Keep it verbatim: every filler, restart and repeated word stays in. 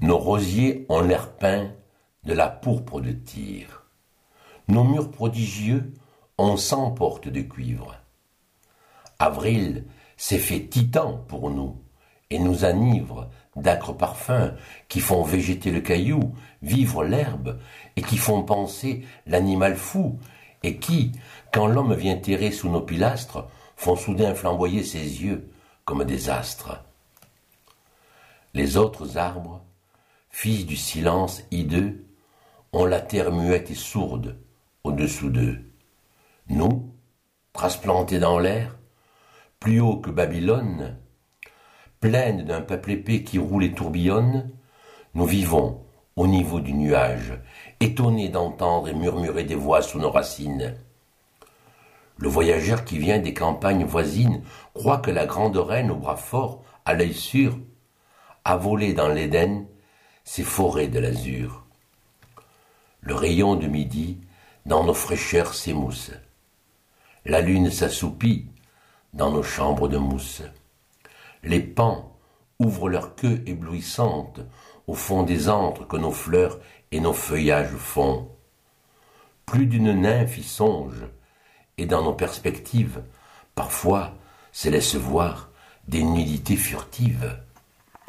Nos rosiers ont l'air peint de la pourpre de Tyr. Nos murs prodigieux ont cent portes de cuivre. Avril s'est fait titan pour nous et nous enivre d'âcres parfums qui font végéter le caillou, vivre l'herbe et qui font penser l'animal fou et qui, quand l'homme vient terrer sous nos pilastres, font soudain flamboyer ses yeux comme des astres. Les autres arbres, fils du silence hideux, ont la terre muette et sourde au-dessous d'eux. Nous, transplantés dans l'air, plus haut que Babylone, pleines d'un peuple épais qui roule et tourbillonne, nous vivons au niveau du nuage, étonnés d'entendre et murmurer des voix sous nos racines. Le voyageur qui vient des campagnes voisines croit que la grande reine au bras fort, à l'œil sûr, a volé dans l'Éden ces forêts de l'azur. Le rayon de midi dans nos fraîcheurs s'émousse. La lune s'assoupit dans nos chambres de mousse. Les paons ouvrent leur queue éblouissante au fond des antres que nos fleurs et nos feuillages font. Plus d'une nymphe y songe, et dans nos perspectives, parfois se laissent voir des nudités furtives.